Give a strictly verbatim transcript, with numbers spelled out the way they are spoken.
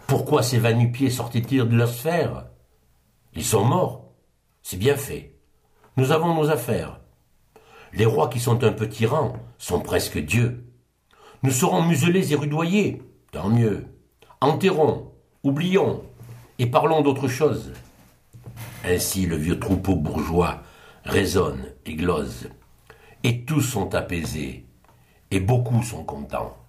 Pourquoi ces va-nu-pieds sortaient-ils de leur sphère? Ils sont morts. C'est bien fait. Nous avons nos affaires. Les rois qui sont un peu tyrans sont presque dieux. Nous serons muselés et rudoyés. Tant mieux. Enterrons, oublions, et parlons d'autre chose. Ainsi le vieux troupeau bourgeois résonne et glose, et tous sont apaisés, et beaucoup sont contents.